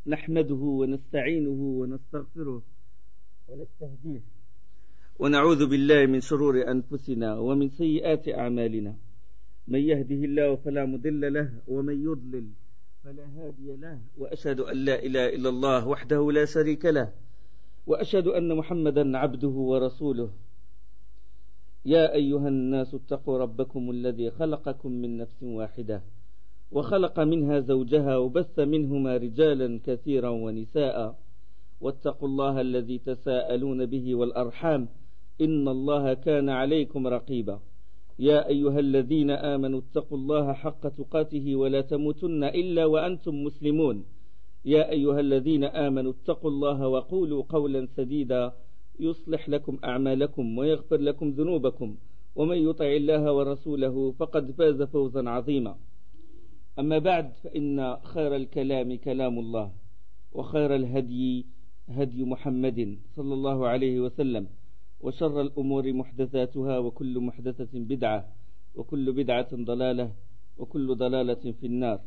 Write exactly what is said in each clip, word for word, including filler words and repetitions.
نحمده ونستعينه ونستغفره ونستهديه ونعوذ بالله من شرور أنفسنا ومن سيئات أعمالنا من يهده الله فلا مضل له ومن يضلل فلا هادي له وأشهد أن لا إله إلا الله وحده لا شريك له وأشهد أن محمدا عبده ورسوله يا أيها الناس اتقوا ربكم الذي خلقكم من نفس واحدة وخلق منها زوجها وبث منهما رجالا كثيرا ونساء واتقوا الله الذي تساءلون به والأرحام إن الله كان عليكم رقيبا يا أيها الذين آمنوا اتقوا الله حق تقاته ولا تموتن إلا وأنتم مسلمون يا أيها الذين آمنوا اتقوا الله وقولوا قولا سديدا يصلح لكم أعمالكم ويغفر لكم ذنوبكم ومن يطع الله ورسوله فقد فاز فوزا عظيما أما بعد فإن خير الكلام كلام الله وخير الهدي هدي محمد صلى الله عليه وسلم وشر الأمور محدثاتها وكل محدثة بدعة وكل بدعة ضلالة وكل ضلالة في النار.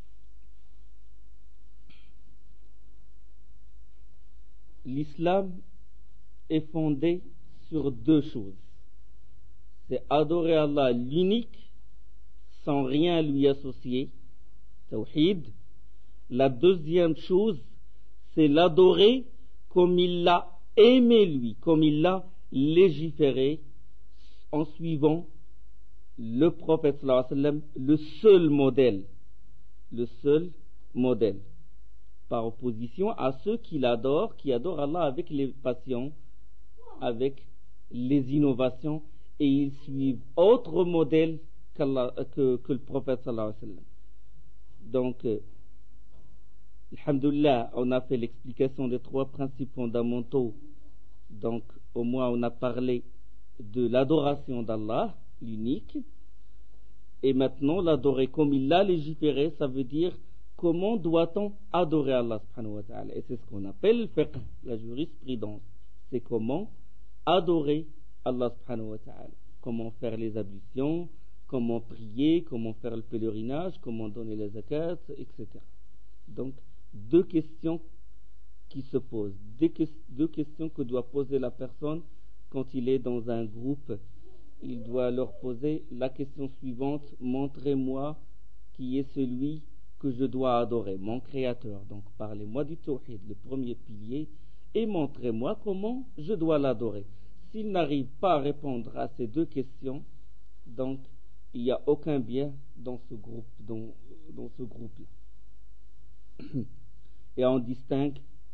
L'islam est fondé sur deux choses. C'est adorer Allah l'unique sans rien lui associer, tawhid. La deuxième chose, c'est l'adorer comme il l'a aimé lui, comme il l'a légiféré en suivant le prophète sallallahu alayhi wa sallam, le seul modèle, le seul modèle, par opposition à ceux qui l'adorent, qui adorent Allah avec les passions, avec les innovations, et ils suivent autre modèle que, que le prophète sallallahu alayhi wa sallam. Donc, euh, alhamdoulilah, on a fait l'explication des trois principes fondamentaux. Donc, au moins, on a parlé de l'adoration d'Allah, l'unique. Et maintenant, l'adorer comme il l'a légiféré, ça veut dire comment doit-on adorer Allah subhanahu wa ta'ala. Et c'est ce qu'on appelle le fiqh, la jurisprudence. C'est comment adorer Allah subhanahu wa ta'ala. Comment faire les ablutions, comment prier, comment faire le pèlerinage, comment donner les zakats, et cetera. Donc, deux questions qui se posent, deux questions que doit poser la personne quand il est dans un groupe. Il doit leur poser la question suivante: montrez-moi qui est celui que je dois adorer, mon créateur. Donc parlez-moi du tawhid, le premier pilier, et montrez-moi comment je dois l'adorer. S'il n'arrive pas à répondre à ces deux questions, donc il n'y a aucun bien dans ce groupe, dans, dans ce groupe-là. Et on distingue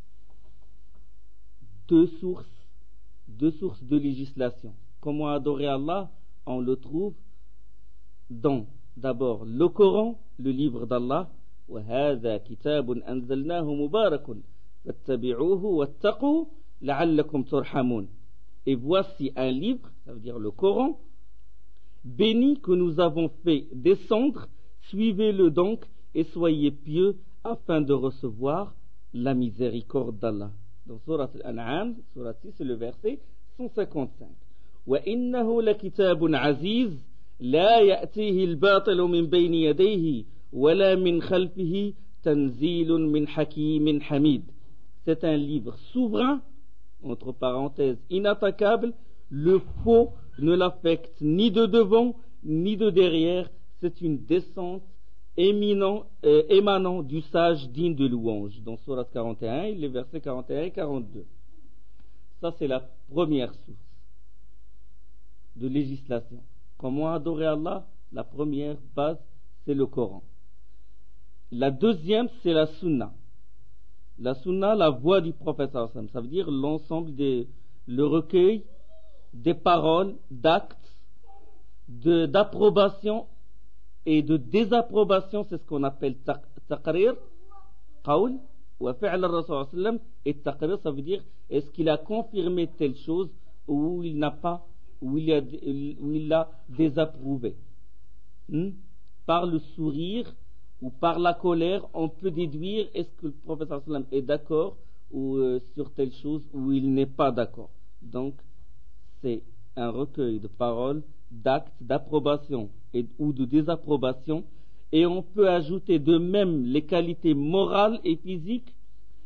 deux sources, deux sources de législation. Comment adorer Allah? On le trouve dans, d'abord, le Coran, le livre d'Allah. وَهَذَا كِتَابٌ أَنزَلْنَاهُ مُبَارَكٌ فَاتَّبِعُوهُ وَاتَّقُوا لَعَلَّكُمْ تُرْحَمُونَ. Et voici un livre, ça veut dire le Coran, béni que nous avons fait descendre, suivez-le donc et soyez pieux afin de recevoir la miséricorde d'Allah. Dans Surat Al-An'am, Surat six, c'est le verset cent cinquante-cinq. وَإِنَّهُ لَكِتَابٌ عَزِيزٌ لَا يَأْتِيهِ الْبَاطِلُ مِنْ بَيْنِ يَدَيْهِ وَلَا مِنْ خَلْفِهِ تَنْزِيلٌ مِنْ حَكِيمٍ حَمِيدٍ. C'est un livre souverain, entre parenthèses, inattaquable. Le faux ne l'affecte ni de devant ni de derrière. C'est une descente éminent, euh, émanant du sage digne de louange. Dans Surat quarante et un, les versets quarante et un et quarante-deux. Ça, c'est la première source de législation. Comment adorer Allah? La première base, c'est le Coran. La deuxième, c'est la Sunna. La Sunna, la voix du prophète sallallahu alayhi wa sallam. Ça veut dire l'ensemble des, le recueil des paroles, d'actes, de, d'approbation et de désapprobation. C'est ce qu'on appelle taqrir, qawl, wa fi'l al-Rasul sallallahu alayhi wa sallam. Et taqrir, ça veut dire est-ce qu'il a confirmé telle chose ou il n'a pas, ou il a, ou il l'a désapprouvé. Hmm? Par le sourire ou par la colère, on peut déduire est-ce que le prophète sallallahu alayhi wa sallam est d'accord ou euh, sur telle chose ou il n'est pas d'accord. Donc, c'est un recueil de paroles, d'actes d'approbation et, ou de désapprobation, et on peut ajouter de même les qualités morales et physiques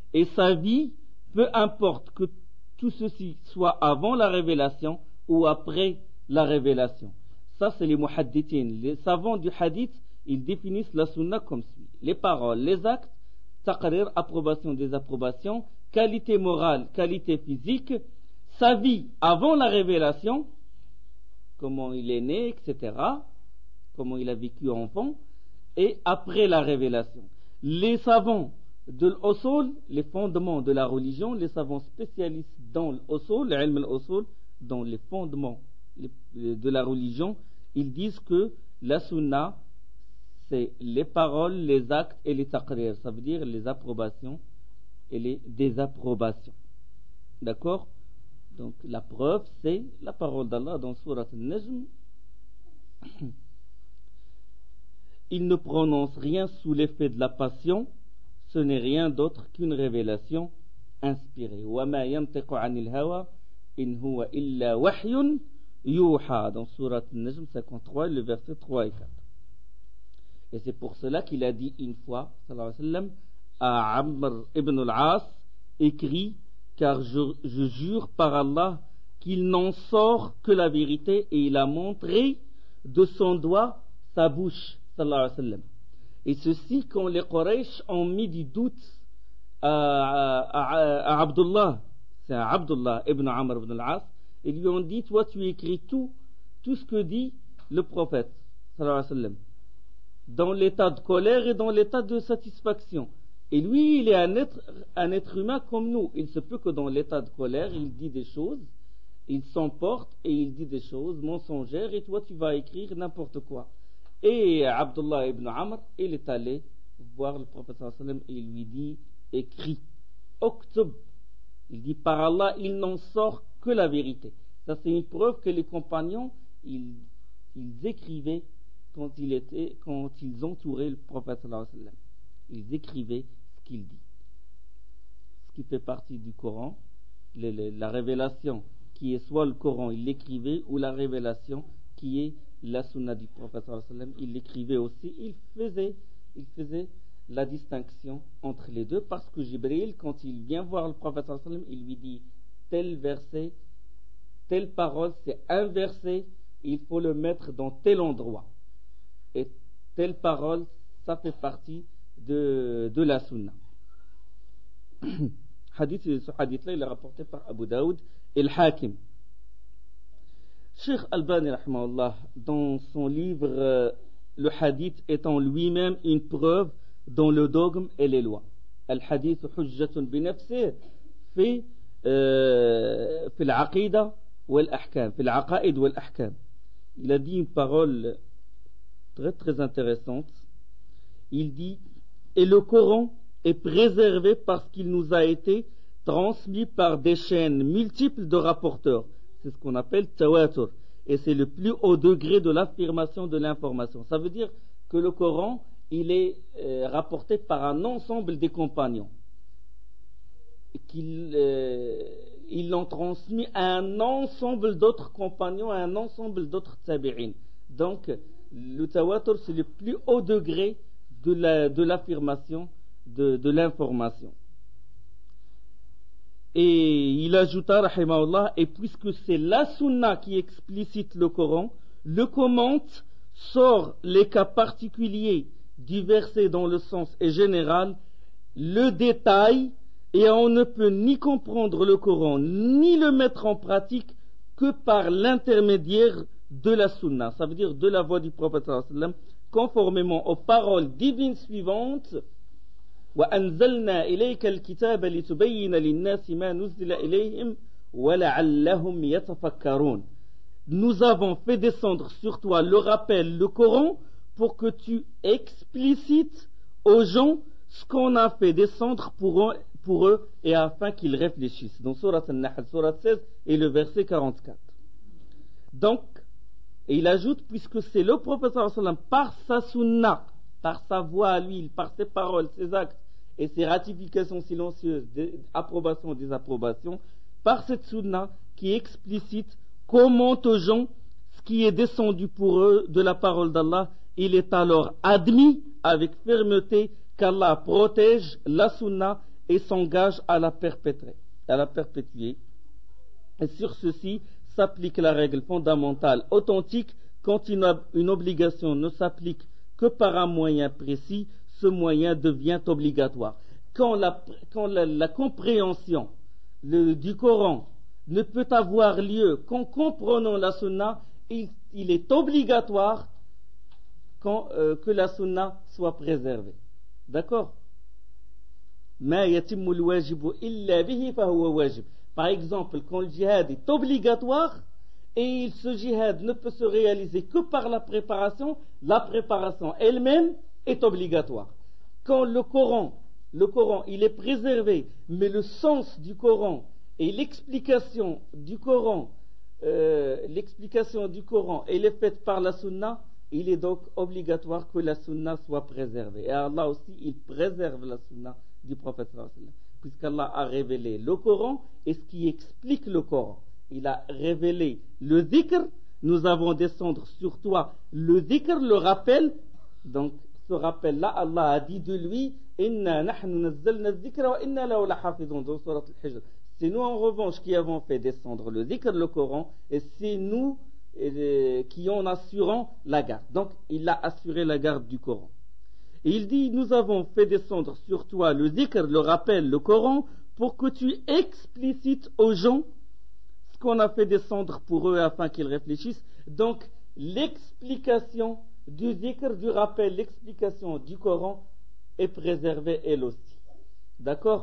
et sa vie, peu importe que tout ceci soit avant la révélation ou après la révélation. Ça, c'est les muhaddithin. Les savants du hadith, ils définissent la sunna comme suit. Les paroles, les actes, taqrir, approbation, désapprobation, qualité morale, qualité physique, sa vie avant la révélation, comment il est né, et cetera, comment il a vécu enfant, et après la révélation. Les savants de l'usul, les fondements de la religion, les savants spécialistes dans l'usul, l'ilm al-usul, dans les fondements de la religion, ils disent que la sunna, c'est les paroles, les actes et les taqrir, ça veut dire les approbations et les désapprobations. D'accord? Donc la preuve, c'est la parole d'Allah dans Surat Al-Najm. Il ne prononce rien sous l'effet de la passion, ce n'est rien d'autre qu'une révélation inspirée. وَمَا يَنْتِقُ عَنِ الْهَوَى إِنْ هُوَ إِلَّا وَحْيٌ يُوحَى dans Surat Al-Najm cinquante-trois, le verset trois et quatre. Et c'est pour cela qu'il a dit une fois, sallallahu alayhi wa sallam, à Amr ibn al-As, écrit, car je, je jure par Allah qu'il n'en sort que la vérité, et il a montré de son doigt sa bouche, sallallahu alayhi wa sallam. Et ceci quand les Quraysh ont mis du doute à, à, à, à Abdullah, c'est à Abdullah ibn Amr ibn al-As, et lui ont dit, toi tu écris tout, tout ce que dit le prophète, sallallahu alayhi wa sallam, dans l'état de colère et dans l'état de satisfaction. Et lui, il est un être, un être humain comme nous. Il se peut que dans l'état de colère, il dit des choses, il s'emporte et il dit des choses mensongères, et toi tu vas écrire n'importe quoi. Et Abdullah ibn Amr, il est allé voir le prophète sallallahu alayhi wa sallam et il lui dit, écris, Oktub. Il dit, par Allah, il n'en sort que la vérité. Ça, c'est une preuve que les compagnons, ils, ils écrivaient quand, il était, quand ils entouraient le prophète sallallahu alayhi wa sallam. Ils écrivaient ce qu'il dit. Ce qui fait partie du Coran, le, le, la révélation qui est soit le Coran, il l'écrivait, ou la révélation qui est la sunna du prophète sallallahu alayhi wa sallam, il l'écrivait aussi. Il faisait, il faisait la distinction entre les deux, parce que Jibril, quand il vient voir le prophète sallallahu alayhi wa sallam, il lui dit tel verset, telle parole, c'est un verset, il faut le mettre dans tel endroit. Et telle parole, ça fait partie de, de la sunna. Hadith, ce hadith-là, il est rapporté par Abu Daoud et le Hakim. Cheikh Albani, rahimahullah, dans son livre, euh, le hadith est en lui-même une preuve dans le dogme et les lois. Al-hadith hujjatun binafsih fi fi al-aqida wal-ahkam, fi al-aqaid wal-ahkam. Il a dit une parole très très intéressante. Il dit, et le Coran est préservé parce qu'il nous a été transmis par des chaînes multiples de rapporteurs. C'est ce qu'on appelle tawatur. Et c'est le plus haut degré de l'affirmation de l'information. Ça veut dire que le Coran, il est euh, rapporté par un ensemble des compagnons. Qu'ils euh, ils l'ont transmis à un ensemble d'autres compagnons, à un ensemble d'autres tabi'in. Donc, le tawatur, c'est le plus haut degré de, la, de l'affirmation de, de l'information. Et il ajouta, rahimahullah, et puisque c'est la sunna qui explicite le Coran, le commente, sort les cas particuliers du verset dans le sens et général, le détail, et on ne peut ni comprendre le Coran, ni le mettre en pratique que par l'intermédiaire de la sunna, ça veut dire de la voix du prophète sallallahu alayhi wa sallam, conformément aux paroles divines suivantes. وأنزلنا إليك الكتاب لتبين للناس ما نزل إليهم ولعلهم يتفكرون. Nous avons fait descendre sur toi le rappel, le Coran, pour que tu explicites aux gens ce qu'on a fait descendre pour eux, pour eux et afin qu'ils réfléchissent. Dans Surat Al-Nahl, Surat seize et le verset quarante-quatre. Donc, et il ajoute, puisque c'est le prophète sallallahu alayhi wa sallam, par sa sunna, par sa voix à lui, par ses paroles, ses actes et ses ratifications silencieuses, approbation, désapprobation, par cette sunna qui explicite, commente aux gens ce qui est descendu pour eux de la parole d'Allah, il est alors admis avec fermeté qu'Allah protège la sunna et s'engage à la perpétrer, à la perpétuer. Et sur ceci s'applique la règle fondamentale authentique: quand une, une obligation ne s'applique que par un moyen précis, ce moyen devient obligatoire. Quand la, quand la, la compréhension le, du Coran ne peut avoir lieu qu'en comprenant la sunna, il, il est obligatoire quand, euh, que la sunna soit préservée. D'accord? Ma yatimmu al-wajibu illa bihi fahuwa wajib. Par exemple, quand le djihad est obligatoire et ce djihad ne peut se réaliser que par la préparation, la préparation elle-même est obligatoire. Quand le Coran, le Coran, il est préservé, mais le sens du Coran et l'explication du Coran, euh, l'explication du Coran, elle est faite par la sunna, il est donc obligatoire que la sunna soit préservée. Et Allah aussi, il préserve la sunna du prophète sallallahu alayhi wa sallam, puisqu'Allah a révélé le Coran et ce qui explique le Coran. Il a révélé le dhikr, nous avons descendu sur toi le dhikr, le rappel. Donc ce rappel-là, Allah a dit de lui: Inna nahnu nazzalna dhikra wa inna lahu lahafizun, dans surat al-Hijr. C'est nous en revanche qui avons fait descendre le dhikr, le Coran, et c'est nous euh, qui en assurons la garde. Donc il a assuré la garde du Coran. Et il dit: nous avons fait descendre sur toi le dhikr, le rappel, le Coran, pour que tu explicites aux gens ce qu'on a fait descendre pour eux afin qu'ils réfléchissent. Donc l'explication du dhikr, du rappel, l'explication du Coran est préservée elle aussi. D'accord?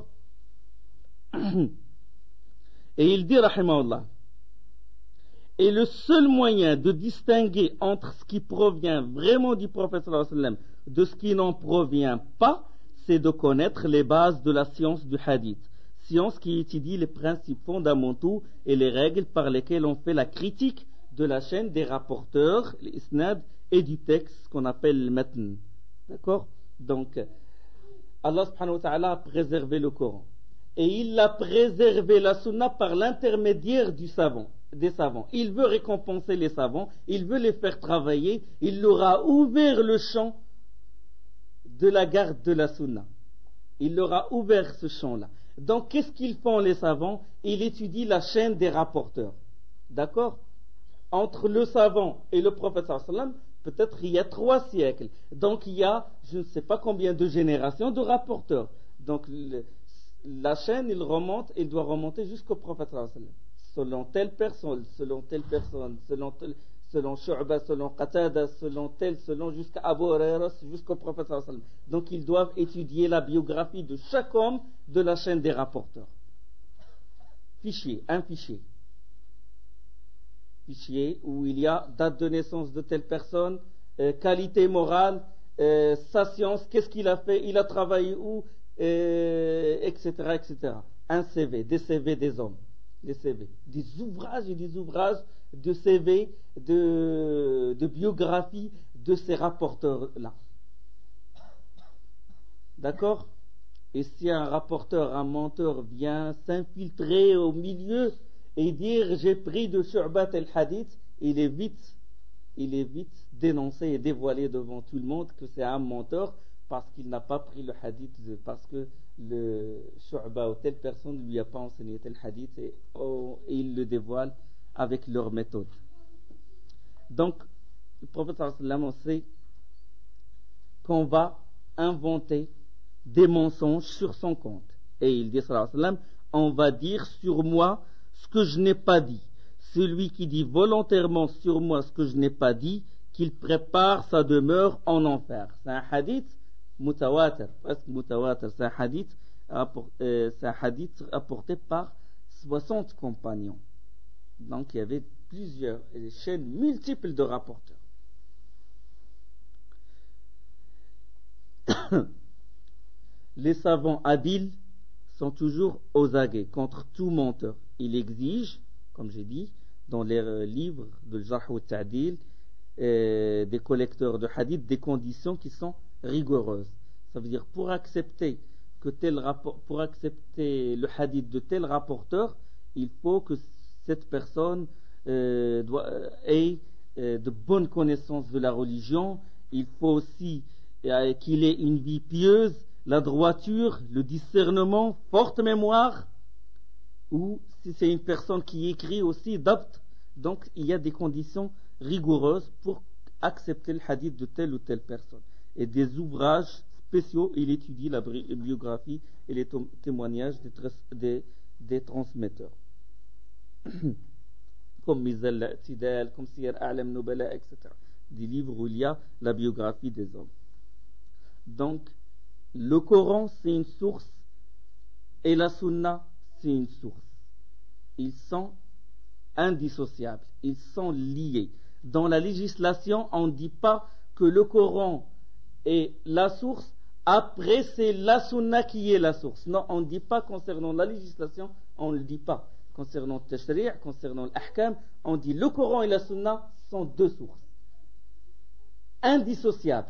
Et il dit, rahimahullah, et le seul moyen de distinguer entre ce qui provient vraiment du prophète sallallahu alayhi wa sallam de ce qui n'en provient pas, c'est de connaître les bases de la science du hadith. Science qui étudie les principes fondamentaux et les règles par lesquelles on fait la critique de la chaîne des rapporteurs, l'isnad, et du texte qu'on appelle le matn. D'accord? Donc, Allah subhanahu wa ta'ala a préservé le Coran. Et il a préservé la sunna par l'intermédiaire du savant, des savants. Il veut récompenser les savants, il veut les faire travailler, il leur a ouvert le champ de la garde de la sunna. Il leur a ouvert ce champ-là. Donc, qu'est-ce qu'ils font les savants? Ils étudient la chaîne des rapporteurs. D'accord? Entre le savant et le prophète sallallahu alayhi wa sallam, peut-être il y a trois siècles. Donc, il y a, je ne sais pas combien de générations de rapporteurs. Donc, le, la chaîne, il remonte, il doit remonter jusqu'au prophète sallallahu alayhi wa sallam. Selon telle personne, selon telle personne, selon tel, selon Shu'ba, selon Qatada, selon tel, selon jusqu'à Abu Huraira, jusqu'au prophète sallallahu alayhi wa sallam. Donc ils doivent étudier la biographie de chaque homme de la chaîne des rapporteurs. Fichier, un fichier. Fichier où il y a date de naissance de telle personne, euh, qualité morale, euh, sa science, qu'est-ce qu'il a fait, il a travaillé où, euh, et cetera, et cetera. Un C V, des C V des hommes. Des C V, des ouvrages et des ouvrages de C V, de, de biographie de ces rapporteurs-là. D'accord? Et si un rapporteur, un menteur vient s'infiltrer au milieu et dire j'ai pris de Shu'bat al-Hadith, il est vite, il est vite dénoncé et dévoilé devant tout le monde que c'est un menteur parce qu'il n'a pas pris le hadith, parce que le Shu'ba ou telle personne ne lui a pas enseigné tel hadith, et, oh, et ils le dévoilent avec leur méthode. Donc, le prophète sallallahu alayhi wa sallam sait qu'on va inventer des mensonges sur son compte. Et il dit sallallahu alayhi wa sallam, on va dire sur moi ce que je n'ai pas dit. Celui qui dit volontairement sur moi ce que je n'ai pas dit, qu'il prépare sa demeure en enfer. C'est un hadith mutawatir, presque mutawatir. C'est un hadith, euh, c'est un hadith apporté par soixante compagnons. Donc il y avait plusieurs des chaînes multiples de rapporteurs. Les savants habiles sont toujours aux aguets contre tout menteur. Ils exigent, comme j'ai dit, dans les livres de Jarh wa Ta'dil, euh, des collecteurs de hadith, des conditions qui sont rigoureuses. Ça veut dire pour accepter que tel rapport, pour accepter le hadith de tel rapporteur, il faut que cette personne euh, doit, ait euh, de bonnes connaissances de la religion. Il faut aussi euh, qu'il ait une vie pieuse. la droiture, le discernement, forte mémoire, ou si c'est une personne qui écrit aussi, d'apt, donc il y a des conditions rigoureuses pour accepter le hadith de telle ou telle personne. Et des ouvrages spéciaux, il étudie la biographie et les témoignages des, des, des transmetteurs. Comme Mizal al-I'tidal, comme Siyar A'lam Nubala, et cetera. Des livres où il y a la biographie des hommes. Donc, le Coran, c'est une source, et la Sunna, c'est une source. Ils sont indissociables, ils sont liés. Dans la législation, on ne dit pas que le Coran est la source, après c'est la Sunna qui est la source. Non, on ne dit pas concernant la législation, on ne le dit pas. Concernant le tashri', concernant l'ahkam, on dit le Coran et la Sunna sont deux sources indissociables.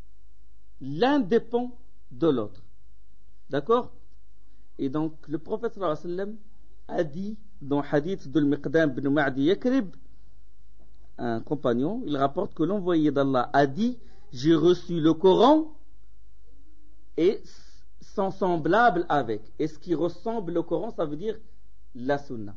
L'un dépend de l'autre. D'accord? Et donc le prophète sallallahu alayhi wa sallam a dit dans le hadith de Al-Miqdam ibn Ma'di Yakrib, un compagnon, il rapporte que l'envoyé d'Allah a dit: j'ai reçu le Coran et son semblable avec. Et ce qui ressemble au Coran, ça veut dire la Sunna.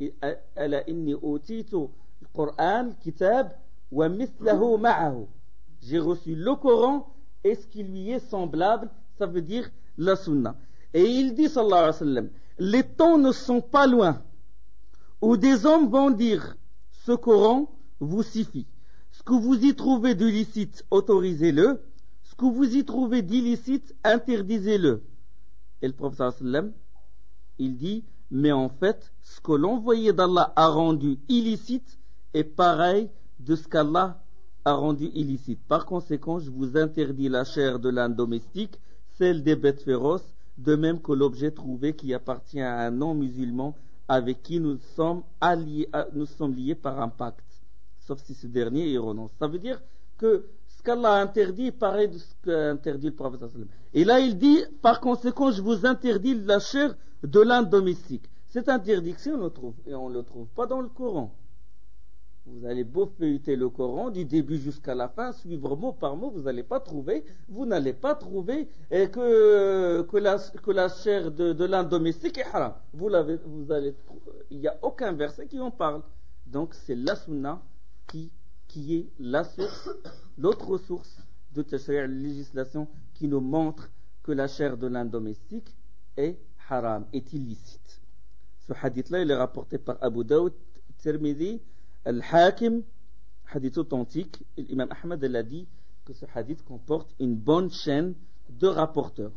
Ala inni utitu al-Qur'an kitab wa mithlahu ma'ahu. J'ai reçu le Coran et ce qui lui est semblable, ça veut dire la Sunna. Et il dit sallallahu alayhi wa sallam: les temps ne sont pas loin où des hommes vont dire: ce Coran vous suffit. Ce que vous y trouvez de licite, autorisez-le. Ce que vous y trouvez d'illicite, interdisez-le. Et le prophète sallallahu alayhi wa sallam, il dit: mais en fait, ce que l'envoyé d'Allah a rendu illicite est pareil de ce qu'Allah a rendu illicite. Par conséquent, je vous interdis la chair de l'âne domestique, celle des bêtes féroces, de même que l'objet trouvé qui appartient à un non-musulman avec qui nous sommes, alliés, nous sommes liés par un pacte, sauf si ce dernier y renonce. Ça veut dire que ce qu'Allah a interdit est pareil de ce qu'a interdit le prophète sallallahu alayhi wa sallam. Et là, il dit: par conséquent, je vous interdis la chair de l'âne domestique. Cette interdiction, on le trouve, et on ne le trouve pas dans le Coran. Vous allez beau feuilleter le Coran du début jusqu'à la fin, suivre mot par mot, vous n'allez pas trouver, vous n'allez pas trouver et que, que, la, que la chair de, de l'âne domestique est haram. Vous l'avez, vous allez, il n'y a aucun verset qui en parle. Donc c'est la Sunna qui, qui est la source, l'autre source de tashri', la législation qui nous montre que la chair de l'âne domestique est haram, est illicite. Ce hadith-là, il est rapporté par Abu Daoud, Tirmidhi, Al-Hakim, hadith authentique. Et l'imam Ahmad a dit que ce hadith comporte une bonne chaîne de rapporteurs.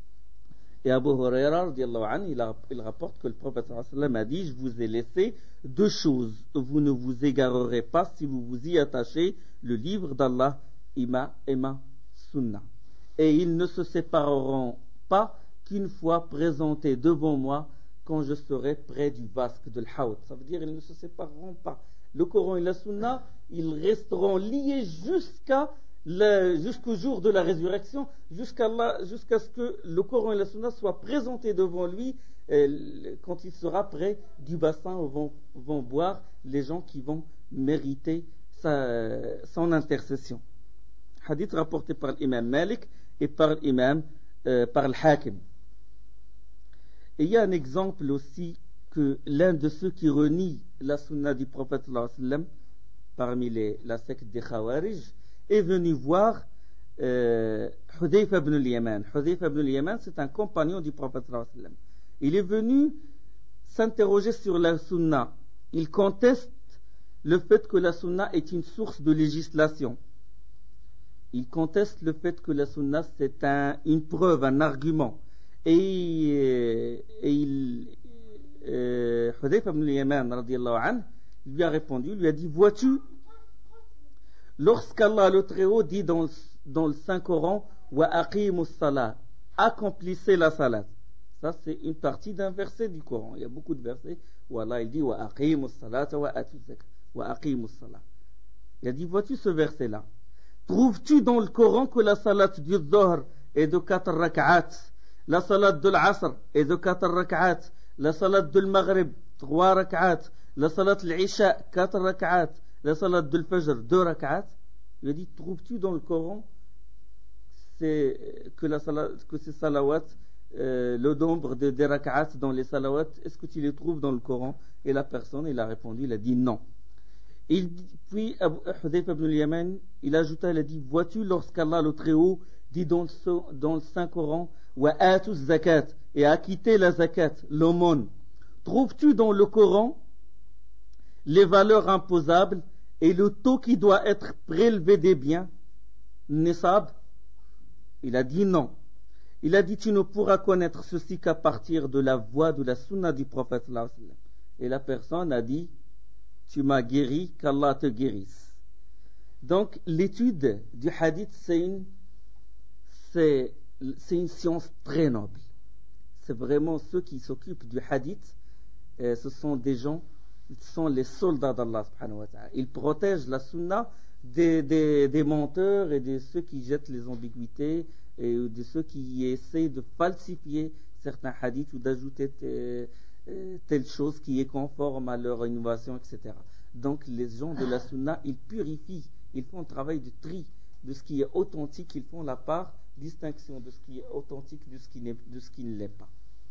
Et Abu Huraira, il, a, il rapporte que le prophète sallallahu alayhi wa sallam a dit: je vous ai laissé deux choses, vous ne vous égarerez pas si vous vous y attachez, le livre d'Allah et ma, et ma sunna. Et ils ne se sépareront pas qu'une fois présentés devant moi quand je serai près du basque de l'Hawd. Ça veut dire ils ne se sépareront pas. Le Coran et la Sunna, ils resteront liés jusqu'à le, jusqu'au jour de la résurrection, jusqu'à, la, jusqu'à ce que le Coran et la Sunna soient présentés devant lui euh, quand il sera près du bassin où vont, vont boire les gens qui vont mériter sa, son intercession. Hadith rapporté par l'imam Malik et par l'imam, euh, par l'Hakim. Et il y a un exemple aussi que l'un de ceux qui renient la sunna du prophète sallallahu alayhi wa sallam, parmi les, la secte des Khawarij, est venu voir euh, Hudayfa ibn al-Yaman. Hudayfa ibn al-Yaman, c'est un compagnon du prophète sallallahu alayhi wa sallam. Il est venu s'interroger sur la sunna. Il conteste le fait que la sunna est une source de législation. Il conteste le fait que la sunna c'est un, une preuve, un argument. Et, et il, euh, Hudayfa ibn al-Yaman radiyallahu anhu lui a répondu, lui a dit: vois-tu, lorsqu'Allah le Très-Haut dit dans, dans le Saint-Coran: wa aqimus salat, accomplissez la salat. Ça c'est une partie d'un verset du Coran. Il y a beaucoup de versets où Allah il dit: wa aqimus salat wa atu zakat, wa aqimus salat. Il a dit: vois-tu ce verset là, trouves-tu dans le Coran que la salat du Dhuhr est de quatre rak'at, la salat de l'Asr est de quatre rak'at, la salat de l'Maghrib trois rak'at, la salat de l'Isha quatre rak'at, la salat de l'Fajr deux rak'at? Il a dit: trouves-tu dans le Coran c'est que, la salat, que ces salawats, euh, le nombre de, des rak'at dans les salawats, est-ce que tu les trouves dans le Coran? Et la personne, il a répondu, il a dit non. Il, puis Hudayfa ibn al-Yaman, il ajouta, il a dit, vois-tu lorsqu'Allah le Très-Haut dit dans le, dans le Saint-Coran, wa atus zakat, et acquitter la zakat, l'aumône, trouves-tu dans le Coran les valeurs imposables et le taux qui doit être prélevé des biens, nisab? Il a dit non. Il a dit, tu ne pourras connaître ceci qu'à partir de la voie de la sunna du prophète. Et la personne a dit, tu m'as guéri, qu'Allah te guérisse. Donc l'étude du hadith, c'est une, c'est, c'est une science très noble. C'est vraiment ceux qui s'occupent du hadith, et ce sont des gens, ce sont les soldats d'Allah subhanahu wa ta'ala. Ils protègent la sunna des, des, des menteurs et de ceux qui jettent les ambiguïtés et de ceux qui essaient de falsifier certains hadiths ou d'ajouter t- telle chose qui est conforme à leur innovation, et cetera. Donc les gens de la sunna, ils purifient, ils font un travail de tri de ce qui est authentique, ils font la part, distinction de ce qui est authentique de ce qui, n'est, de ce qui ne l'est pas.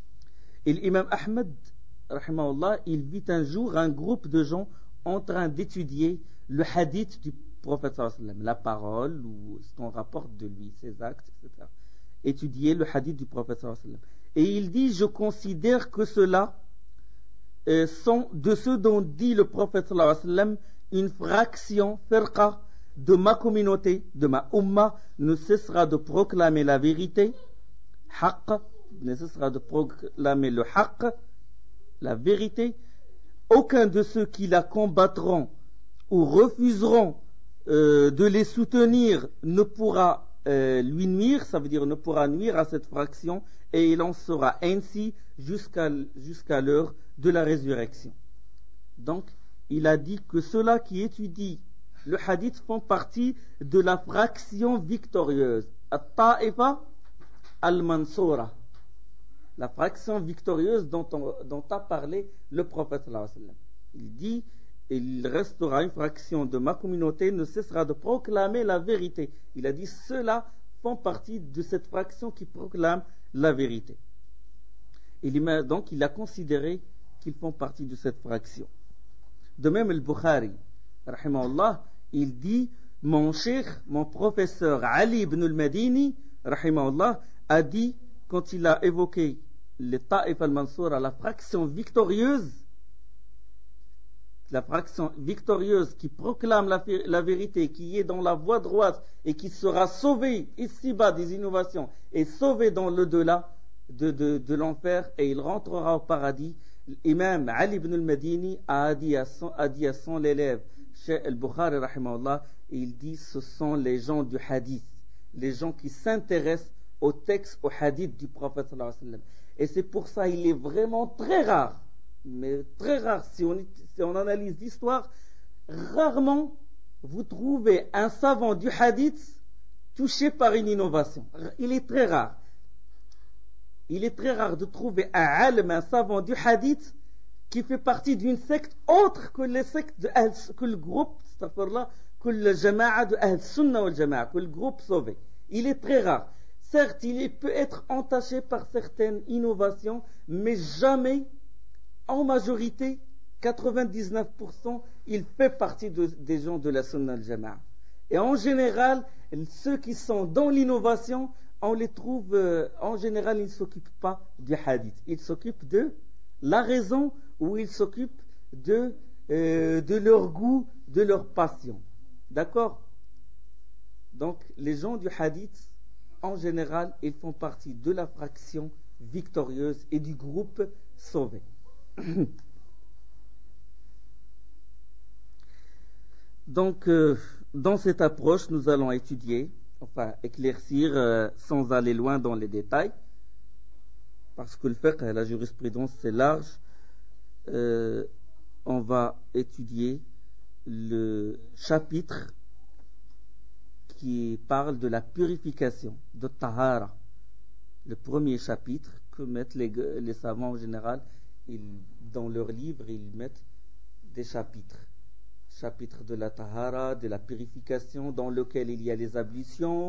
Et l'imam Ahmed, rahimahullah, il vit un jour un groupe de gens en train d'étudier le hadith du prophète sallallahu alayhi wa sallam, la parole ou ce qu'on rapporte de lui, ses actes, et cetera. Étudier le hadith du prophète sallallahu alayhi wa sallam. Et il dit, je considère que cela euh, sont de ce dont dit le prophète sallallahu alayhi wa sallam, une fraction, firqa, de ma communauté, de ma umma, ne cessera de proclamer la vérité, haqq, ne cessera de proclamer le haqq, la vérité. Aucun de ceux qui la combattront ou refuseront euh, de les soutenir ne pourra euh, lui nuire, ça veut dire ne pourra nuire à cette fraction, et il en sera ainsi jusqu'à, jusqu'à l'heure de la résurrection. Donc, il a dit que ceux-là qui étudient le hadith font partie de la fraction victorieuse, at-ta'ifa al-mansura, la fraction victorieuse dont, on, dont a parlé le prophète sallallahu alayhi wa sallam. Il dit, il restera une fraction de ma communauté, ne cessera de proclamer la vérité. Il a dit, ceux-là font partie de cette fraction qui proclame la vérité. Il, donc il a considéré qu'ils font partie de cette fraction. De même, le Bukhari, rahimahullah, il dit, mon cheikh, mon professeur Ali ibn al-Madini, rahimahullah, a dit, quand il a évoqué le Ta'if al-Mansour, la fraction victorieuse, la fraction victorieuse qui proclame la, la vérité, qui est dans la voie droite et qui sera sauvée ici-bas des innovations et sauvée dans le delà de, de, de l'enfer, et il rentrera au paradis. L'imam Ali ibn al-Madini a dit à son, a dit à son élève, Cheikh al-Bukhari, rahimahullah, il dit, ce sont les gens du hadith, les gens qui s'intéressent au texte, au hadith du prophète sallallahu alayhi wa sallam. Et c'est pour ça il est vraiment très rare, mais très rare, si on, si on analyse l'histoire, rarement vous trouvez un savant du hadith touché par une innovation. Il est très rare. Il est très rare de trouver un alim, un savant du hadith qui fait partie d'une secte autre que les sectes de Ahl, que le groupe, que le jama'a de Ahl Sunnah wal Jama'a, que le groupe sauvé. Il est très rare. Certes, il peut être entaché par certaines innovations, mais jamais, en majorité, quatre-vingt-dix-neuf pour cent, il fait partie de, des gens de la Sunnah al-Jama'a. Et en général, ceux qui sont dans l'innovation, on les trouve, euh, en général, ils ne s'occupent pas du hadith. Ils s'occupent de la raison, ou ils s'occupent de, euh, de leur goût, de leur passion. D'accord? Donc, les gens du hadith, en général, ils font partie de la fraction victorieuse et du groupe sauvé. Donc, euh, dans cette approche, nous allons étudier, enfin éclaircir, euh, sans aller loin dans les détails, parce que le fiqh, la jurisprudence, c'est large. Euh, on va étudier le chapitre qui parle de la purification, de tahara. Le premier chapitre que mettent les, les savants en général, ils, dans leurs livres, ils mettent des chapitres. Chapitre de la tahara, de la purification, dans lequel il y a les ablutions,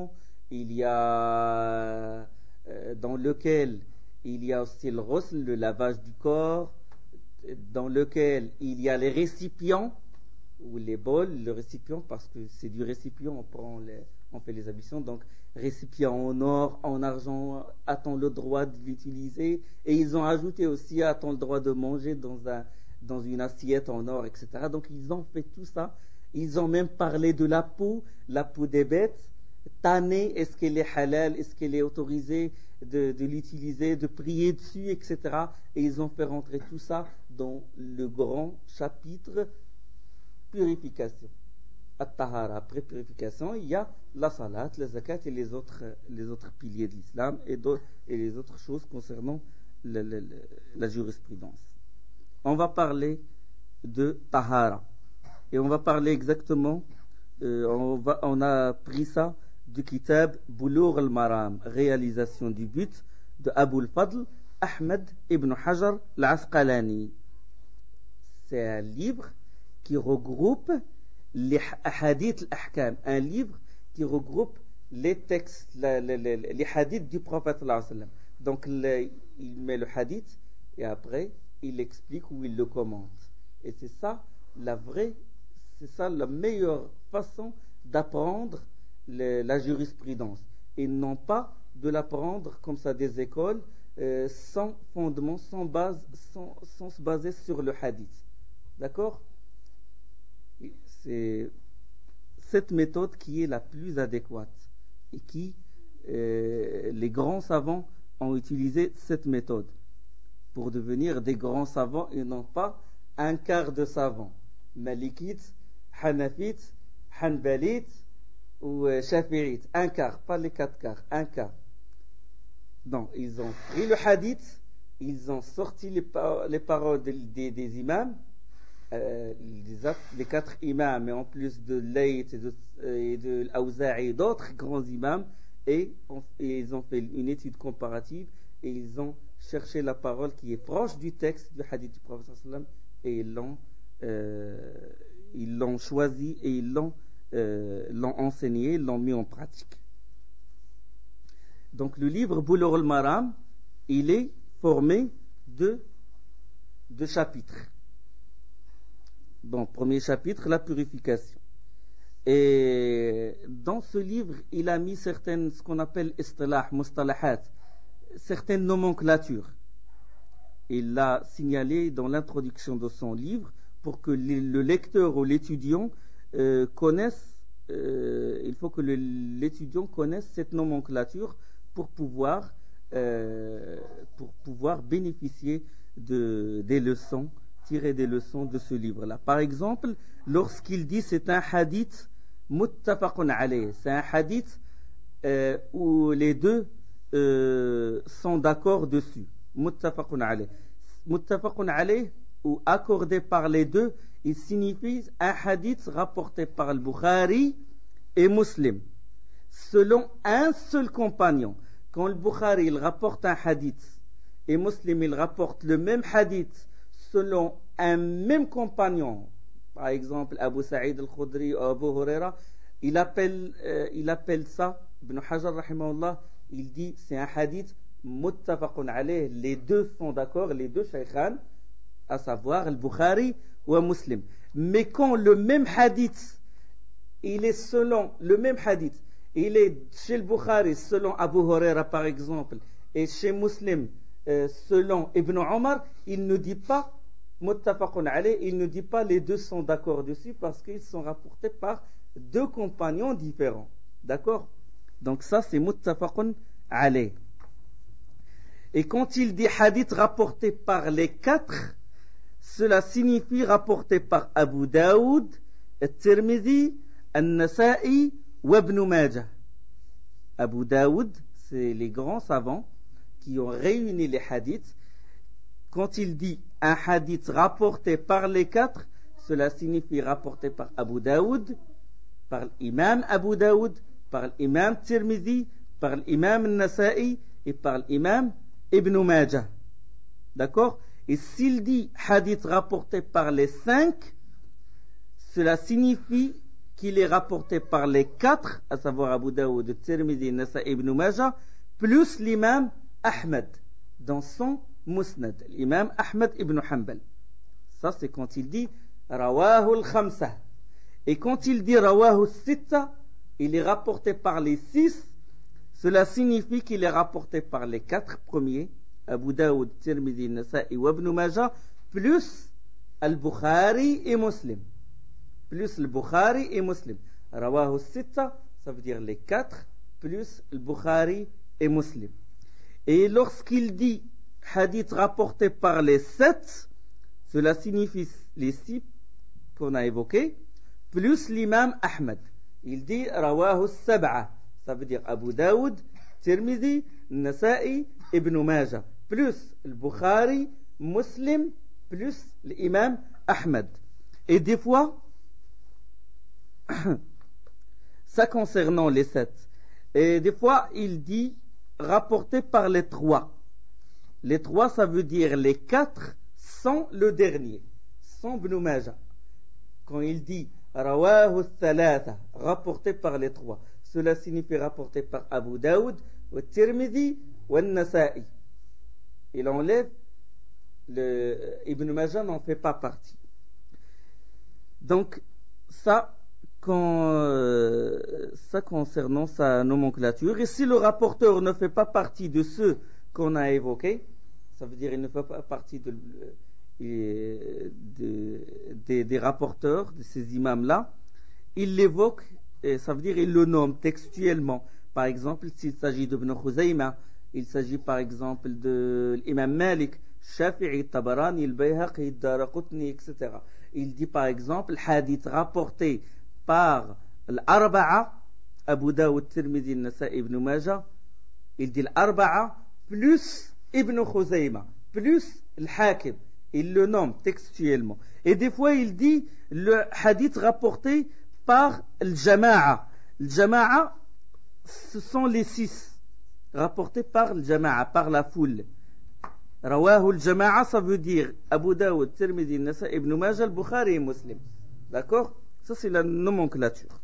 il y a euh, dans lequel il y a aussi le ghusl, le lavage du corps, dans lequel il y a les récipients ou les bols, le récipient, parce que c'est du récipient, on prend les, on fait les ablutions, donc récipient en or, en argent, a-t-on le droit de l'utiliser? Et ils ont ajouté aussi, a-t-on le droit de manger dans un, dans une assiette en or, et cetera. Donc ils ont fait tout ça. Ils ont même parlé de la peau, la peau des bêtes, tannée, est-ce qu'elle est halal, est-ce qu'elle est autorisée de, de l'utiliser, de prier dessus, et cetera. Et ils ont fait rentrer tout ça dans le grand chapitre purification. At-tahara, après purification, il y a la salat, la zakat et les autres, les autres piliers de l'islam et, et les autres choses concernant le, le, le, la jurisprudence. On va parler de tahara. Et on va parler exactement, euh, on, va, on a pris ça du kitab Bulugh al-Maram, réalisation du but de Abu al-Fadl Ahmed ibn Hajar al-Asqalani. C'est un livre qui regroupe les hadiths al-ahkam, un livre qui regroupe les textes, les, les, les hadiths du prophète sallallahu alayhi wa sallam. Donc le, il met le hadith et après il explique ou il le commente. Et c'est ça la vraie, c'est ça la meilleure façon d'apprendre le, la jurisprudence. Et non pas de l'apprendre comme ça des écoles euh, sans fondement, sans base, sans, sans se baser sur le hadith. D'accord ? C'est cette méthode qui est la plus adéquate et qui, euh, les grands savants ont utilisé cette méthode pour devenir des grands savants et non pas un quart de savants. Malikites, Hanafites, Hanbalites ou Shafi'ites. Un quart, pas les quatre quarts, un quart. Donc, ils ont pris le hadith, ils ont sorti les, par- les paroles des, des, des imams, euh, les, les quatre imams, mais en plus de Layth et de, et de l'Awza'i et d'autres grands imams, et, on, et ils ont fait une étude comparative et ils ont cherché la parole qui est proche du texte du hadith du prophète sallallahu alayhi wa sallam et ils l'ont, euh, ils l'ont choisi et ils l'ont, euh, l'ont enseigné, l'ont mis en pratique. Donc le livre Bulugh al-Maram, il est formé de deux chapitres. Bon, premier chapitre, la purification. Et dans ce livre, il a mis certaines, ce qu'on appelle istilah, mustalahat, certaines nomenclatures. Il l'a signalé dans l'introduction de son livre pour que le lecteur ou l'étudiant euh, connaisse, euh, il faut que le, l'étudiant connaisse cette nomenclature pour pouvoir, euh, pour pouvoir bénéficier de, des leçons, tirer des leçons de ce livre-là. Par exemple, lorsqu'il dit c'est un hadith muttafaqun alayh, c'est un hadith euh, où les deux euh, sont d'accord dessus. Muttafaqun alayh. Muttafaqun alayh, ou accordé par les deux, il signifie un hadith rapporté par le Bukhari et Muslim, selon un seul compagnon. Quand le Bukhari il rapporte un hadith et Muslim il rapporte le même hadith selon un même compagnon, par exemple Abu Sa'id al-Khudri ou Abu Huraira, il appelle, euh, il appelle ça, Ibn Hajar rahimahullah, il dit c'est un hadith muttafaqun alayh, les deux sont d'accord, les deux shaykhan, à savoir le Bukhari ou Muslim. Mais quand le même hadith, il est selon le même hadith, il est chez le Bukhari selon Abu Huraira par exemple, et chez Muslim euh, selon Ibn Omar, il ne dit pas muttafaqun alayh, il ne dit pas les deux sont d'accord dessus parce qu'ils sont rapportés par deux compagnons différents. D'accord? Donc ça c'est muttafaqun alayh. Et quand il dit hadith rapporté par les quatre, cela signifie rapporté par Abu Daoud, At-Tirmidhi, An-Nasa'i ou Ibn Majah. Abu Daoud, c'est les grands savants qui ont réuni les hadiths. Quand il dit un hadith rapporté par les quatre, cela signifie rapporté par Abu Daoud, par l'imam Abu Daoud, par l'imam Tirmidhi, par l'imam An-Nasa'i et par l'imam Ibn Majah. D'accord? Et s'il dit hadith rapporté par les cinq, cela signifie qu'il est rapporté par les quatre, à savoir Abu Daoud, Tirmidhi, Nasa'i, Ibn Majah, plus l'imam Ahmed dans son Musnad, l'imam Ahmed ibn Hanbal. Ça, c'est quand il dit Rawahu al-Khamsa. Et quand il dit Rawahu al-Sitta, il est rapporté par les six. Cela signifie qu'il est rapporté par les quatre premiers, Abu Daoud, Tirmidhi, Nasa'i wa Ibn Majah, plus Al-Bukhari et Muslim. Plus Al-Bukhari et Muslim. Rawahu al-Sitta, ça veut dire les quatre, plus Al-Bukhari et Muslim. Et lorsqu'il dit hadith rapporté par les sept, cela signifie les six qu'on a évoqués, plus l'imam Ahmed. Il dit Rawahu al-Sab'a, ça veut dire Abu Daoud, Tirmidhi, Nasa'i, Ibn Majah, plus le Bukhari, Muslim, plus l'imam Ahmed. Et des fois, ça concernant les sept, et des fois il dit rapporté par les trois. Les trois, ça veut dire les quatre sans le dernier, sans Ibn Majah. Quand il dit Rawahu al-Thalatha, rapporté par les trois, cela signifie rapporté par Abu Daoud, wa Tirmidhi, wa Nasa'i. Il enlève le, Ibn Majah n'en fait pas partie. Donc, ça, quand, euh, ça concernant sa nomenclature. Et si le rapporteur ne fait pas partie de ceux qu'on a évoqués, ça veut dire qu'il ne fait pas partie de, de, de, de, des rapporteurs, de ces imams-là, il l'évoque, et ça veut dire qu'il le nomme textuellement. Par exemple, s'il s'agit d'Ibn Khuzayma, il s'agit par exemple de l'imam Malik, Shafi'i, Tabarani, al-Bayhaqi, Daraqutni, et cetera. Il dit par exemple, hadith rapporté par l'Arba'a, Abu Daoud, Tirmidhi, Nasa'i, Ibn Majah, il dit l'Arba'a plus Ibn Khuzayma, plus l'Hakim. Il le nomme textuellement. Et des fois, il dit le hadith rapporté par l'Jama'a. L'Jama'a, ce sont les six, rapportés par l'Jama'a, par la foule. Rawahu al-Jama'a, ça veut dire Abu Daoud, Tirmidhi, Nasa'i, Ibn Majah, al-Bukhari et Muslim. D'accord? Ça, c'est la nomenclature.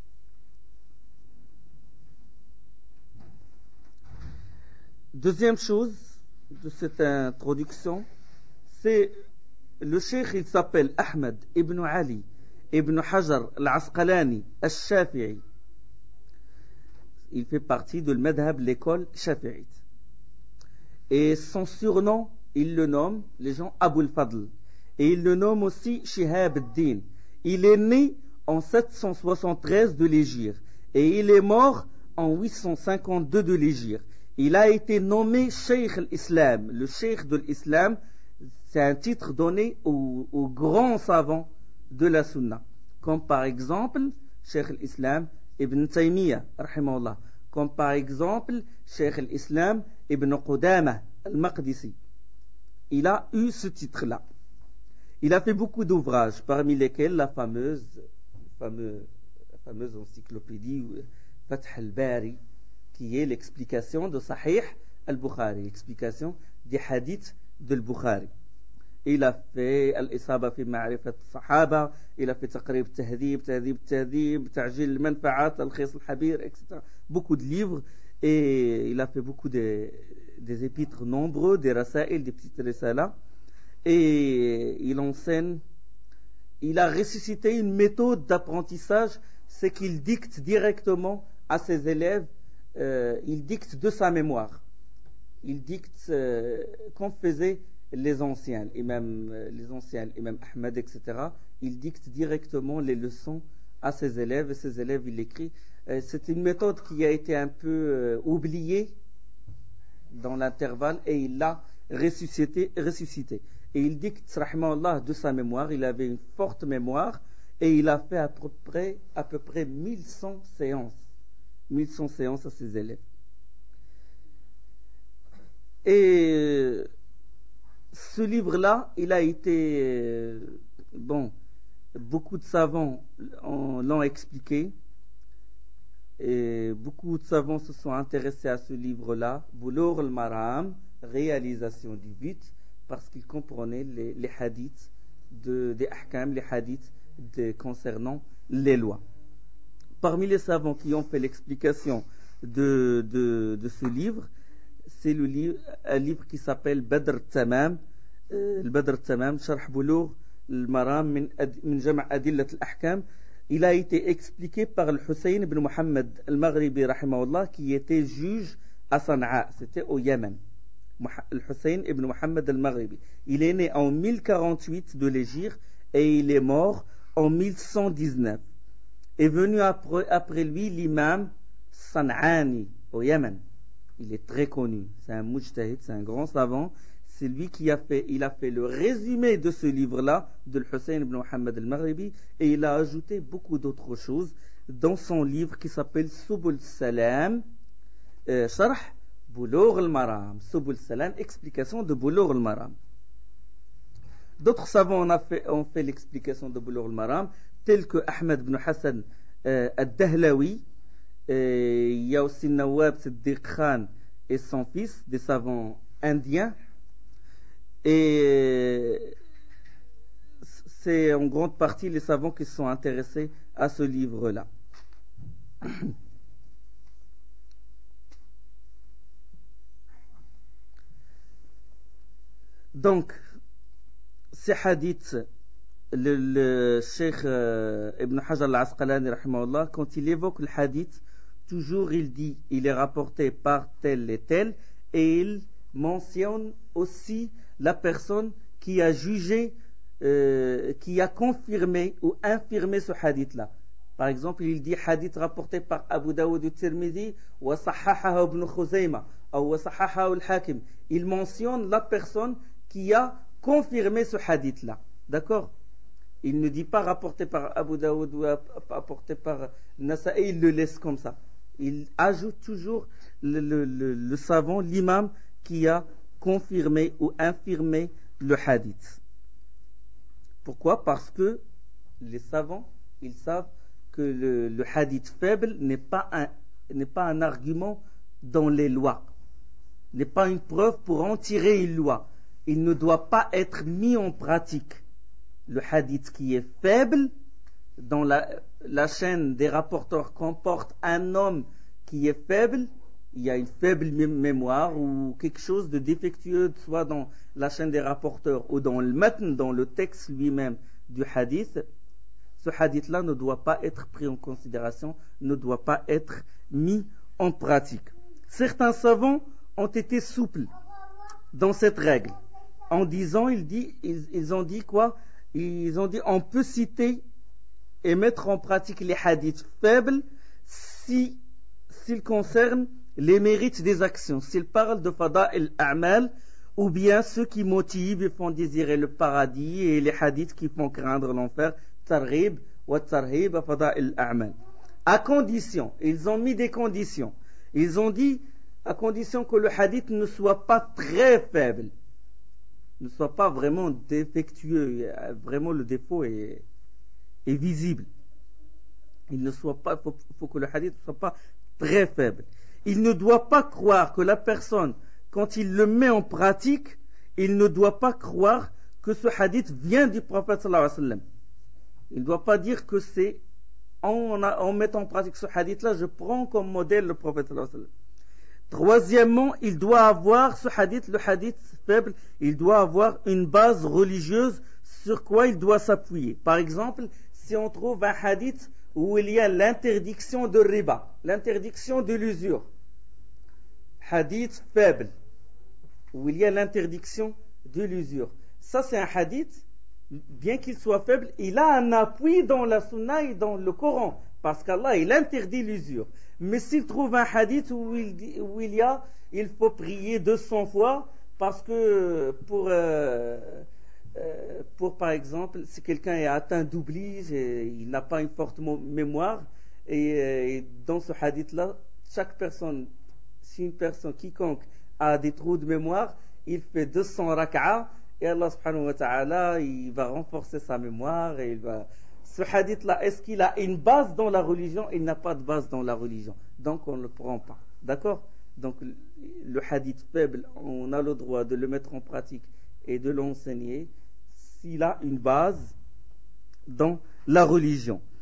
Deuxième chose de cette introduction, c'est le cheikh, il s'appelle Ahmed ibn Ali ibn Hajar al-Asqalani al-Shafi'i. Il fait partie de l'madhab, l'école shafi'ite. Et son surnom, il le nomme, les gens, Abu al-Fadl. Et il le nomme aussi Shihab al-Din. Il est né en sept cent soixante-treize de l'Hégire et il est mort en huit cent cinquante-deux de l'Hégire. Il a été nommé Cheikh al-Islam. Le Cheikh de l'Islam, c'est un titre donné aux, aux grands savants de la Sunna. Comme par exemple, Cheikh al-Islam Ibn Taymiyyah, rahimahullah. Comme par exemple, Cheikh al-Islam Ibn Qudamah al-Maqdisi. Il a eu ce titre-là. Il a fait beaucoup d'ouvrages, parmi lesquels la fameuse, fameuse, la fameuse encyclopédie Fath al-Bari, qui est l'explication de Sahih al-Bukhari, l'explication des hadiths de al-Bukhari. Il a fait Al-Isaba fi Ma'rifat al-Sahaba, il a fait Taqrib al-Tahdhib, Tahdhib al-Tahdhib, Ta'jil al-Manfa'at, Al-Khis al-Habir, et cetera. Beaucoup de livres, et il a fait beaucoup de, des épîtres nombreux, des rasaïl, des petites risalas. Et il enseigne, il a ressuscité une méthode d'apprentissage, c'est qu'il dicte directement à ses élèves, euh, il dicte de sa mémoire. Il dicte euh, comme faisaient les anciens, imam, les anciens, imam Ahmed, et cetera. Il dicte directement les leçons à ses élèves, et ses élèves, il écrit. Euh, c'est une méthode qui a été un peu euh, oubliée dans l'intervalle, et il l'a ressuscité, ressuscité. Et il dicte, rahimahullah, de sa mémoire. Il avait une forte mémoire et il a fait à peu près, à peu près mille cent séances. mille cent séances à ses élèves. Et ce livre-là, il a été... Bon, beaucoup de savants l'ont expliqué. Et beaucoup de savants se sont intéressés à ce livre-là. Boulour al-Maram, réalisation du but, parce qu'il comprenait les, les hadiths de, des ahkam, les hadiths de, concernant les lois. parmi les savants qui ont fait l'explication de, de, de ce livre, c'est le livre, un livre qui s'appelle Badr Tamam, euh, le Badr Tamam, Sharh Bulugh al-Maram min, min Jam' Adillat al-Ahkam. Il a été expliqué par le Hussein ibn Muhammad al-Maghribi, rahimahullah, qui était juge à Sana'a, c'était au Yémen. Le Hussein ibn Muhammad al-Maghribi. Il est né en mille quarante-huit de l'Hégire et il est mort en mille cent dix-neuf. Est venu après, après lui l'imam San'ani au Yémen. Il est très connu. C'est un mujtahid, c'est un grand savant. C'est lui qui a fait, il a fait le résumé de ce livre-là, de Hussein ibn Muhammad al-Maghribi, et il a ajouté beaucoup d'autres choses dans son livre qui s'appelle Subul Salam, euh, Sharh Bulugh al-Maram. Subul Salam, explication de Bulugh al-Maram. D'autres savants ont fait, ont fait l'explication de Bulugh al-Maram, tels que Ahmed ibn Hassan euh, al-Dahlawi. Et il y a aussi Nawab Siddiq Khan et son fils, des savants indiens. Et c'est en grande partie les savants qui sont intéressés à ce livre-là. Donc, ces hadiths, le, le Cheikh euh, Ibn Hajar al-Asqalani, rahimahullah, quand il évoque le hadith, toujours il dit, il est rapporté par tel et tel, et il mentionne aussi la personne qui a jugé, euh, qui a confirmé ou infirmé ce hadith-là. Par exemple, il dit hadith rapporté par Abu Daoud al-Tirmidhi wa sahahahu ibn Khuzayma ou wa sahahahu al-Hakim. Il mentionne la personne qui a confirmé ce hadith-là. D'accord? Il ne dit pas rapporté par Abu Daoud ou rapporté par Nasa'i, il le laisse comme ça. Il ajoute toujours le, le, le, le savant, l'imam qui a confirmé ou infirmé le hadith. Pourquoi? Parce que les savants, ils savent que le, le hadith faible n'est pas, un, n'est pas un argument dans les lois, n'est pas une preuve pour en tirer une loi. Il ne doit pas être mis en pratique. Le hadith qui est faible, dans la, la chaîne des rapporteurs comporte un homme qui est faible, il y a une faible mémoire ou quelque chose de défectueux, soit dans la chaîne des rapporteurs ou dans le matn, dans le texte lui-même du hadith, ce hadith-là ne doit pas être pris en considération, ne doit pas être mis en pratique. Certains savants ont été souples dans cette règle. En disant, ils, dit, ils, ils ont dit quoi? Ils ont dit, on peut citer et mettre en pratique les hadiths faibles si, s'ils concernent les mérites des actions, s'ils parlent de fada al-a'mal, ou bien ceux qui motivent et font désirer le paradis, et les hadiths qui font craindre l'enfer, targhib wa tarhib wa fada al-a'mal. À condition, ils ont mis des conditions. Ils ont dit, à condition que le hadith ne soit pas très faible, ne soit pas vraiment défectueux, vraiment le défaut est, est visible. Il ne soit pas, faut, faut que le hadith ne soit pas très faible. Il ne doit pas croire que la personne, quand il le met en pratique, il ne doit pas croire que ce hadith vient du prophète sallallahu alayhi wa sallam. Il ne doit pas dire que c'est en, en mettant en pratique ce hadith-là, je prends comme modèle le prophète sallallahu alayhi wa sallam. Troisièmement, il doit avoir ce hadith, le hadith faible, il doit avoir une base religieuse sur quoi il doit s'appuyer. Par exemple, si on trouve un hadith où il y a l'interdiction de riba, l'interdiction de l'usure, hadith faible, où il y a l'interdiction de l'usure. Ça, c'est un hadith, bien qu'il soit faible, il a un appui dans la sunna et dans le Coran, parce qu'Allah, il interdit l'usure. Mais s'il trouve un hadith où il, dit, où il y a, il faut prier deux cents fois, parce que pour, euh, euh, pour par exemple, si quelqu'un est atteint d'oubli, il n'a pas une forte mémoire, et, et dans ce hadith-là, chaque personne, si une personne quiconque a des trous de mémoire, il fait deux cents rak'a, et Allah subhanahu wa ta'ala, il va renforcer sa mémoire, et il va... Ce hadith-là, est-ce qu'il a une base dans la religion? Il n'a pas de base dans la religion. Donc, on ne le prend pas. D'accord? Donc, le hadith faible, on a le droit de le mettre en pratique et de l'enseigner s'il a une base dans la religion.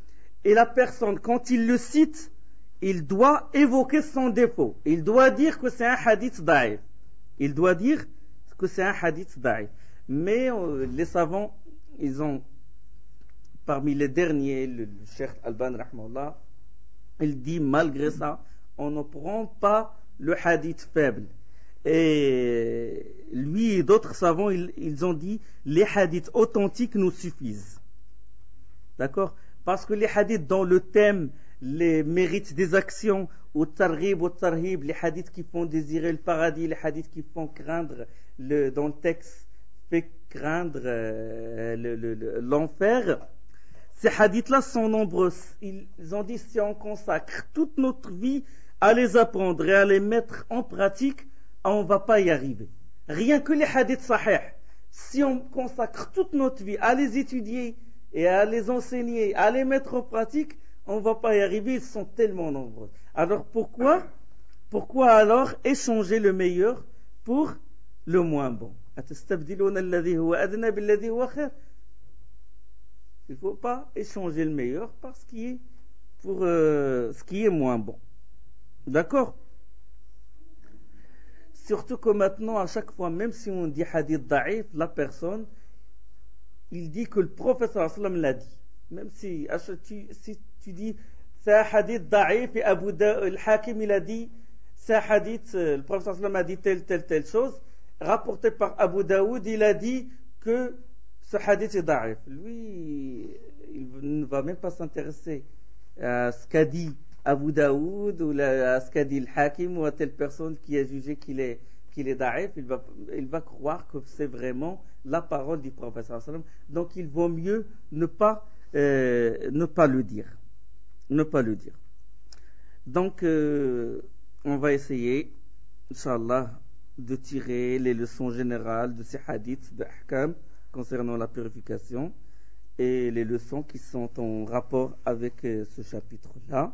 et la personne, quand il le cite, il doit évoquer son défaut. Il doit dire que c'est un hadith da'if. Il doit dire que c'est un hadith da'if. Mais euh, les savants, ils ont, parmi les derniers, le, le Cheikh Al-Albani, rahmallah, il dit malgré ça, on ne prend pas le hadith faible. Et lui et d'autres savants, ils, ils ont dit les hadiths authentiques nous suffisent. D'accord? Parce que les hadiths dans le thème, les mérites des actions, au targhib, au tarhib, les hadiths qui font désirer le paradis, les hadiths qui font craindre, le, dans le texte, fait craindre euh, le, le, le, l'enfer. Ces hadiths-là sont nombreux. Ils ont dit si on consacre toute notre vie à les apprendre et à les mettre en pratique, on ne va pas y arriver. Rien que les hadiths sahih, si on consacre toute notre vie à les étudier et à les enseigner, à les mettre en pratique, on ne va pas y arriver, ils sont tellement nombreux. Alors pourquoi Pourquoi alors échanger le meilleur pour le moins bon? Il ne faut pas échanger le meilleur par ce qui est, pour, euh, ce qui est moins bon. D'accord? Surtout que maintenant, à chaque fois, même si on dit hadith da'if, la personne, il dit que le prophète sallallahu alayhi wa sallam l'a dit. Même si, tu, si tu dis c'est un hadith da'if et Abu Da, le Hakim il a dit c'est un hadith, le prophète sallallahu alayhi wa sallam a dit telle, telle, telle chose, rapporté par Abu Daoud, il a dit que ce hadith est da'if. Lui, il ne va même pas s'intéresser à ce qu'a dit Abu Daoud ou à ce qu'a dit le Hakim ou à telle personne qui a jugé qu'il est, qu'il est da'if. Il va, il va croire que c'est vraiment la parole du prophète sallallahu alayhi wa sallam. Donc il vaut mieux ne pas, euh, ne pas le dire. Ne pas le dire. Donc euh, on va essayer, Inch'Allah, de tirer les leçons générales de ces hadiths de Ahkam concernant la purification et les leçons qui sont en rapport avec ce chapitre-là.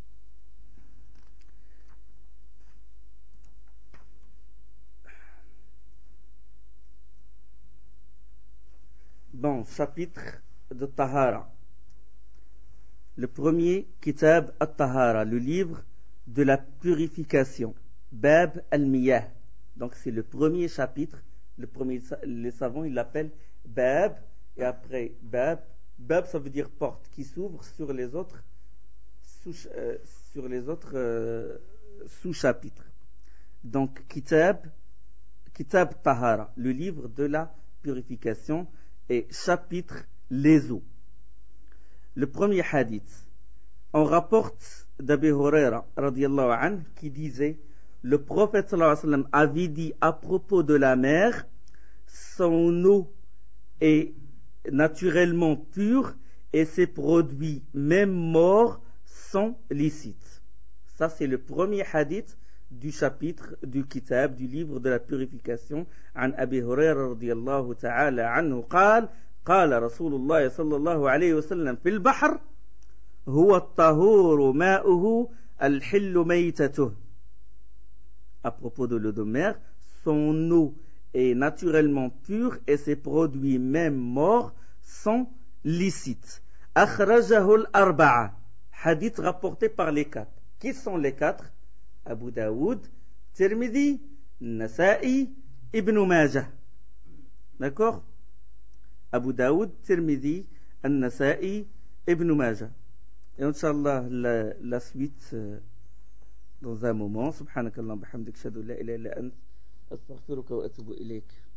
Bon, chapitre de Tahara. Le premier, Kitab at-Tahara, le livre de la purification. Bab al-Miyah. Donc c'est le premier chapitre. Le premier, les savants, ils l'appellent Bab. Et après Bab, Bab ça veut dire porte qui s'ouvre sur les autres sous, euh, sur les autres euh, sous-chapitres. Donc Kitab, Kitab Tahara, le livre de la purification, et chapitre les eaux. Le premier hadith, on rapporte d'Abi Huraira radiyallahu anhu qui disait le prophète sallallahu alayhi wa sallam avait dit à propos de la mer, son eau est naturellement pure et ses produits, même morts, sont licites. Ça, c'est le premier hadith du chapitre du kitab, du livre de la purification. An Abi Huraira radiyallahu ta'ala anhu قال قال رسول الله صلى الله عليه وسلم في البحر هو الطهور ماؤه الحل ميتته. À propos de l'eau de mer, son eau est naturellement pure et ses produits même morts sont licites. أخرجه الأربعة. Hadith rapporté par les quatre. Qui sont les quatre? Abu Daoud, Tirmidhi, Nasa'i, Ibn Majah. D'accord? Abu Daoud, Tirmidhi, Nasa'i, Ibn Majah. Et Inch'Allah, la, la suite euh, dans un moment. Subhanakallah, bihamdik, shadu la ilaha illa ant, astaghfiruka wa atubu ilayk.